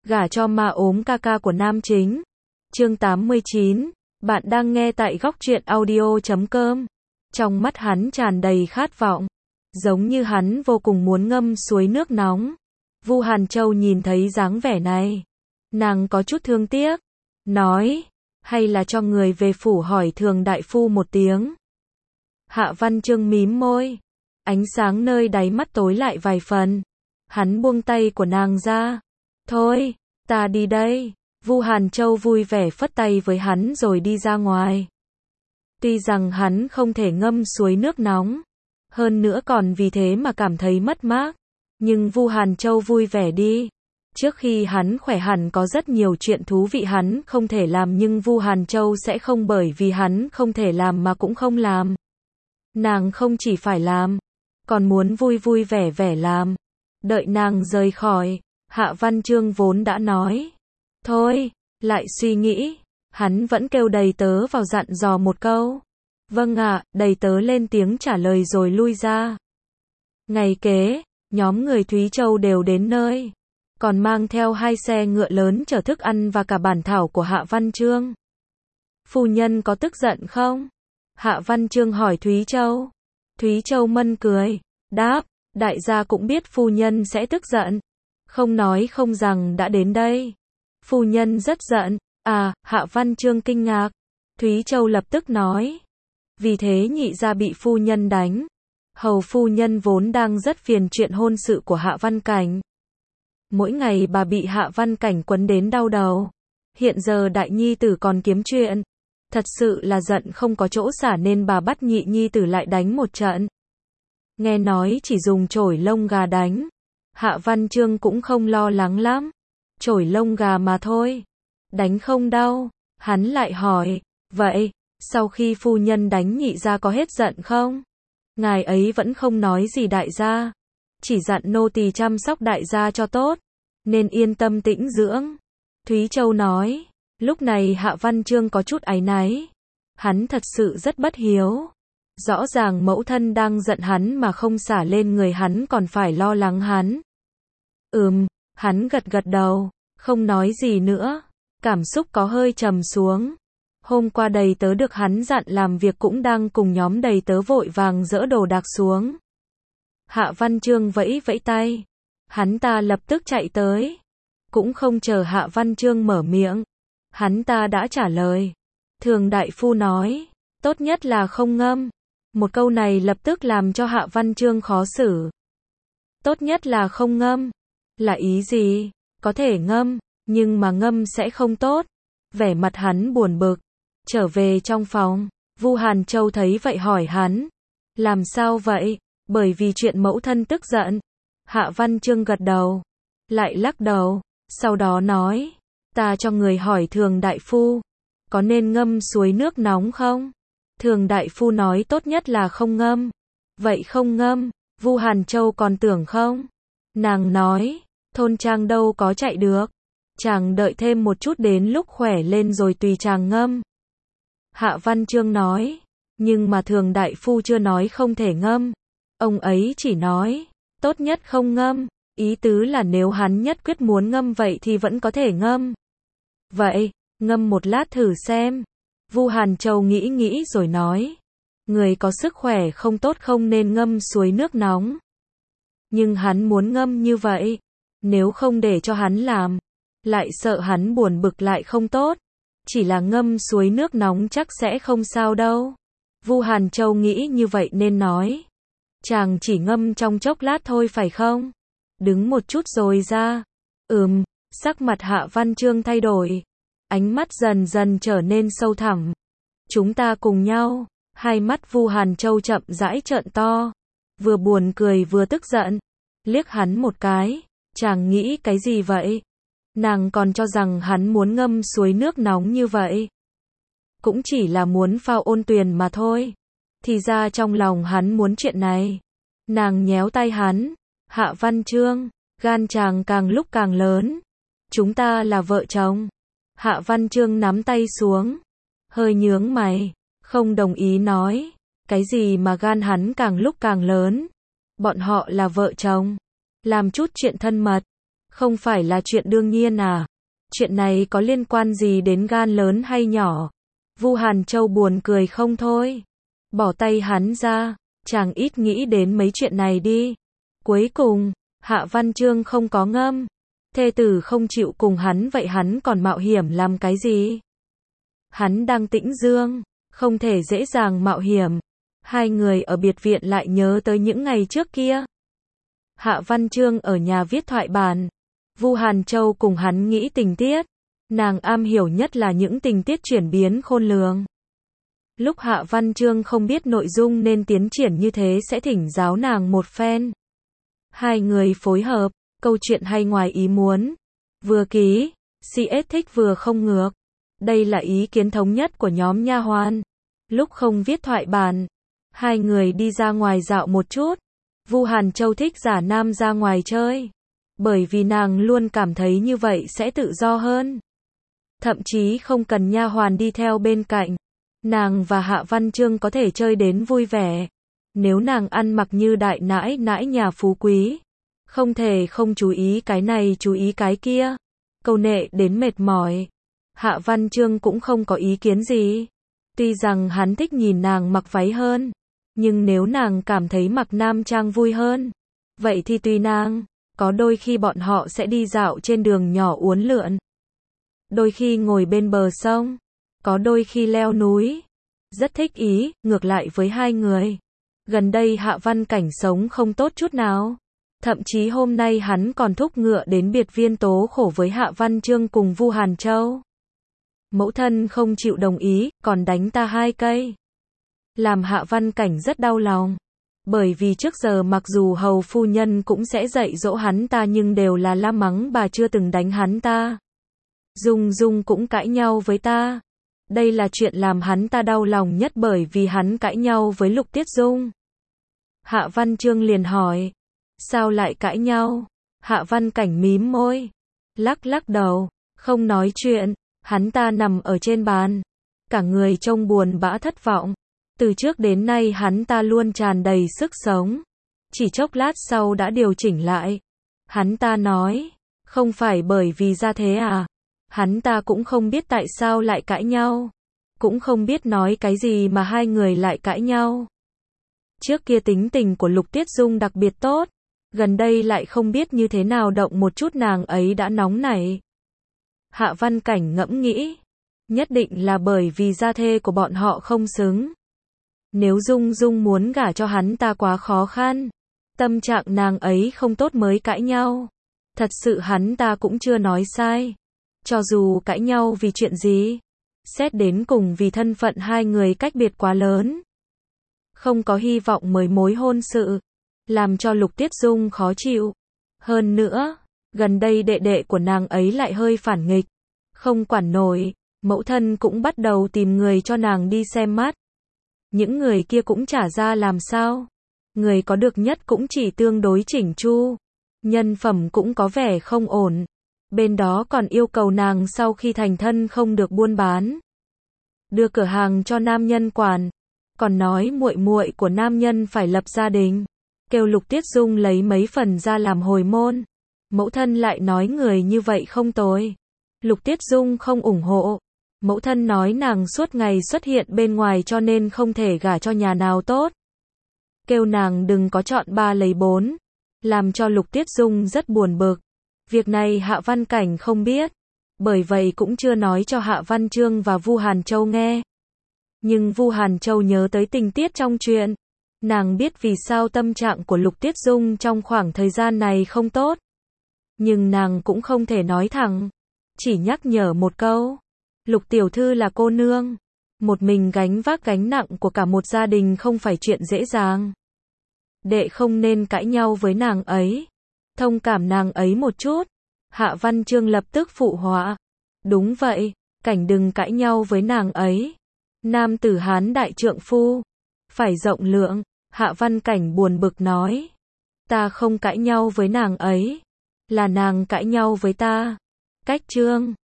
Gả cho ma ốm ca ca của nam chính. Chương 89, bạn đang nghe tại góc truyện audio.com. Trong mắt hắn tràn đầy khát vọng, giống như hắn vô cùng muốn ngâm suối nước nóng. Vu Hàn Châu nhìn thấy dáng vẻ này, nàng có chút thương tiếc, nói, hay là cho người về phủ hỏi Thường đại phu một tiếng. Hạ Văn Chương mím môi, ánh sáng nơi đáy mắt tối lại vài phần. Hắn buông tay của nàng ra, thôi, ta đi đây. Vu Hàn Châu vui vẻ phất tay với hắn rồi đi ra ngoài. Tuy rằng hắn không thể ngâm suối nước nóng, hơn nữa còn vì thế mà cảm thấy mất mát, nhưng Vu Hàn Châu vui vẻ đi. Trước khi hắn khỏe hẳn có rất nhiều chuyện thú vị hắn không thể làm, nhưng Vu Hàn Châu sẽ không bởi vì hắn không thể làm mà cũng không làm. Nàng không chỉ phải làm, còn muốn vui vui vẻ vẻ làm. Đợi nàng rời khỏi, Hạ Văn Chương vốn đã nói, thôi, lại suy nghĩ, hắn vẫn kêu đầy tớ vào dặn dò một câu. Vâng ạ, đầy tớ lên tiếng trả lời rồi lui ra. Ngày kế, nhóm người Thúy Châu đều đến nơi, còn mang theo 2 xe ngựa lớn chở thức ăn và cả bản thảo của Hạ Văn Chương. Phu nhân có tức giận không? Hạ Văn Chương hỏi Thúy Châu. Thúy Châu mân cười, đáp, đại gia cũng biết phu nhân sẽ tức giận, không nói không rằng đã đến đây. Phu nhân rất giận, à, Hạ Văn Chương kinh ngạc. Thúy Châu lập tức nói, vì thế nhị gia bị phu nhân đánh. Hầu phu nhân vốn đang rất phiền chuyện hôn sự của Hạ Văn Cảnh. Mỗi ngày bà bị Hạ Văn Cảnh quấn đến đau đầu. Hiện giờ đại nhi tử còn kiếm chuyện. Thật sự là giận không có chỗ xả nên bà bắt nhị nhi tử lại đánh một trận. Nghe nói chỉ dùng chổi lông gà đánh. Hạ Văn Chương cũng không lo lắng lắm. Chổi lông gà mà thôi. Đánh không đau. Hắn lại hỏi, vậy, sau khi phu nhân đánh nhị gia có hết giận không? Ngài ấy vẫn không nói gì đại gia. Chỉ dặn nô tỳ chăm sóc đại gia cho tốt. Nên yên tâm tĩnh dưỡng. Thúy Châu nói. Lúc này Hạ Văn Chương có chút áy náy. Hắn thật sự rất bất hiếu. Rõ ràng mẫu thân đang giận hắn mà không xả lên người hắn còn phải lo lắng hắn. Hắn gật gật đầu, không nói gì nữa. Cảm xúc có hơi trầm xuống. Hôm qua đầy tớ được hắn dặn làm việc cũng đang cùng nhóm đầy tớ vội vàng dỡ đồ đạc xuống. Hạ Văn Chương vẫy vẫy tay. Hắn ta lập tức chạy tới. Cũng không chờ Hạ Văn Chương mở miệng. Hắn ta đã trả lời. Thường đại phu nói, tốt nhất là không ngâm. Một câu này lập tức làm cho Hạ Văn Chương khó xử. Tốt nhất là không ngâm. Là ý gì? Có thể ngâm, nhưng mà ngâm sẽ không tốt. Vẻ mặt hắn buồn bực. Trở về trong phòng, Vu Hàn Châu thấy vậy hỏi hắn. Làm sao vậy? Bởi vì chuyện mẫu thân tức giận. Hạ Văn Chương gật đầu. Lại lắc đầu. Sau đó nói. Ta cho người hỏi Thường đại phu. Có nên ngâm suối nước nóng không? Thường đại phu nói tốt nhất là không ngâm. Vậy không ngâm, Vu Hàn Châu còn tưởng không? Nàng nói. Thôn trang đâu có chạy được. Chàng đợi thêm một chút đến lúc khỏe lên rồi tùy chàng ngâm. Hạ Văn Chương nói. Nhưng mà Thường đại phu chưa nói không thể ngâm. Ông ấy chỉ nói. Tốt nhất không ngâm. Ý tứ là nếu hắn nhất quyết muốn ngâm vậy thì vẫn có thể ngâm. Vậy, ngâm một lát thử xem. Vu Hàn Châu nghĩ nghĩ rồi nói. Người có sức khỏe không tốt không nên ngâm suối nước nóng. Nhưng hắn muốn ngâm như vậy. Nếu không để cho hắn làm, lại sợ hắn buồn bực lại không tốt. Chỉ là ngâm suối nước nóng chắc sẽ không sao đâu. Vu Hàn Châu nghĩ như vậy nên nói. Chàng chỉ ngâm trong chốc lát thôi phải không? Đứng một chút rồi ra. Sắc mặt Hạ Văn Chương thay đổi. Ánh mắt dần dần trở nên sâu thẳm. Chúng ta cùng nhau. Hai mắt Vu Hàn Châu chậm rãi trợn to. Vừa buồn cười vừa tức giận. Liếc hắn một cái. Chàng nghĩ cái gì vậy? Nàng còn cho rằng hắn muốn ngâm suối nước nóng như vậy. Cũng chỉ là muốn phao ôn tuyền mà thôi. Thì ra trong lòng hắn muốn chuyện này. Nàng nhéo tay hắn. Hạ Văn Chương, gan chàng càng lúc càng lớn. Chúng ta là vợ chồng. Hạ Văn Chương nắm tay xuống. Hơi nhướng mày. Không đồng ý nói. Cái gì mà gan hắn càng lúc càng lớn. Bọn họ là vợ chồng. Làm chút chuyện thân mật. Không phải là chuyện đương nhiên à? Chuyện này có liên quan gì đến gan lớn hay nhỏ? Vu Hàn Châu buồn cười không thôi. Bỏ tay hắn ra, chàng ít nghĩ đến mấy chuyện này đi. Cuối cùng, Hạ Văn Chương không có ngâm. Thê tử không chịu cùng hắn vậy hắn còn mạo hiểm làm cái gì? Hắn đang tĩnh dương, không thể dễ dàng mạo hiểm. Hai người ở biệt viện lại nhớ tới những ngày trước kia. Hạ Văn Chương ở nhà viết thoại bản. Vu Hàn Châu cùng hắn nghĩ tình tiết. Nàng am hiểu nhất là những tình tiết chuyển biến khôn lường. Lúc Hạ Văn Chương không biết nội dung nên tiến triển như thế sẽ thỉnh giáo nàng một phen. Hai người phối hợp, câu chuyện hay ngoài ý muốn. Vừa ký, CS thích vừa không ngược. Đây là ý kiến thống nhất của nhóm nha hoàn. Lúc không viết thoại bản, hai người đi ra ngoài dạo một chút. Vu Hàn Châu thích giả nam ra ngoài chơi. Bởi vì nàng luôn cảm thấy như vậy sẽ tự do hơn. Thậm chí không cần nha hoàn đi theo bên cạnh. Nàng và Hạ Văn Chương có thể chơi đến vui vẻ. Nếu nàng ăn mặc như đại nãi nãi nhà phú quý, không thể không chú ý cái này chú ý cái kia. Câu nệ đến mệt mỏi. Hạ Văn Chương cũng không có ý kiến gì. Tuy rằng hắn thích nhìn nàng mặc váy hơn, nhưng nếu nàng cảm thấy mặc nam trang vui hơn, vậy thì tùy nàng. Có đôi khi bọn họ sẽ đi dạo trên đường nhỏ uốn lượn. Đôi khi ngồi bên bờ sông. Có đôi khi leo núi. Rất thích ý, ngược lại với hai người. Gần đây Hạ Văn Cảnh sống không tốt chút nào. Thậm chí hôm nay hắn còn thúc ngựa đến biệt viên tố khổ với Hạ Văn Chương cùng Vu Hàn Châu. Mẫu thân không chịu đồng ý, còn đánh ta 2 cây. Làm Hạ Văn Cảnh rất đau lòng. Bởi vì trước giờ mặc dù hầu phu nhân cũng sẽ dạy dỗ hắn ta nhưng đều là la mắng bà chưa từng đánh hắn ta. Dung Dung cũng cãi nhau với ta. Đây là chuyện làm hắn ta đau lòng nhất bởi vì hắn cãi nhau với Lục Tiết Dung. Hạ Văn Chương liền hỏi. Sao lại cãi nhau? Hạ Văn Cảnh mím môi. Lắc lắc đầu. Không nói chuyện. Hắn ta nằm ở trên bàn. Cả người trông buồn bã thất vọng. Từ trước đến nay hắn ta luôn tràn đầy sức sống. Chỉ chốc lát sau đã điều chỉnh lại. Hắn ta nói. Không phải bởi vì ra thế à? Hắn ta cũng không biết tại sao lại cãi nhau. Cũng không biết nói cái gì mà hai người lại cãi nhau. Trước kia tính tình của Lục Tiết Dung đặc biệt tốt. Gần đây lại không biết như thế nào động một chút nàng ấy đã nóng nảy. Hạ Văn Cảnh ngẫm nghĩ. Nhất định là bởi vì gia thê của bọn họ không xứng. Nếu Dung Dung muốn gả cho hắn ta quá khó khăn. Tâm trạng nàng ấy không tốt mới cãi nhau. Thật sự hắn ta cũng chưa nói sai. Cho dù cãi nhau vì chuyện gì, xét đến cùng vì thân phận hai người cách biệt quá lớn. Không có hy vọng mới mối hôn sự, làm cho Lục Tiết Dung khó chịu. Hơn nữa, gần đây đệ đệ của nàng ấy lại hơi phản nghịch, không quản nổi, mẫu thân cũng bắt đầu tìm người cho nàng đi xem mắt. Những người kia cũng trả ra làm sao? Người có được nhất cũng chỉ tương đối chỉnh chu, nhân phẩm cũng có vẻ không ổn. Bên đó còn yêu cầu nàng sau khi thành thân không được buôn bán, đưa cửa hàng cho nam nhân quản, còn nói muội muội của nam nhân phải lập gia đình, kêu Lục Tiết Dung lấy mấy phần ra làm hồi môn. Mẫu thân lại nói người như vậy không tồi. Lục Tiết Dung không ủng hộ. Mẫu thân nói nàng suốt ngày xuất hiện bên ngoài cho nên không thể gả cho nhà nào tốt. Kêu nàng đừng có chọn 3 lấy 4, làm cho Lục Tiết Dung rất buồn bực. Việc này Hạ Văn Cảnh không biết, bởi vậy cũng chưa nói cho Hạ Văn Chương và Vu Hàn Châu nghe. Nhưng Vu Hàn Châu nhớ tới tình tiết trong chuyện. Nàng biết vì sao tâm trạng của Lục Tiết Dung trong khoảng thời gian này không tốt. Nhưng nàng cũng không thể nói thẳng. Chỉ nhắc nhở một câu. Lục tiểu thư là cô nương. Một mình gánh vác gánh nặng của cả một gia đình không phải chuyện dễ dàng. Đệ không nên cãi nhau với nàng ấy. Thông cảm nàng ấy một chút. Hạ Văn Chương lập tức phụ họa. Đúng vậy, Cảnh đừng cãi nhau với nàng ấy. Nam tử Hán đại trượng phu. Phải rộng lượng. Hạ Văn Cảnh buồn bực nói. Ta không cãi nhau với nàng ấy. Là nàng cãi nhau với ta. Cách Chương.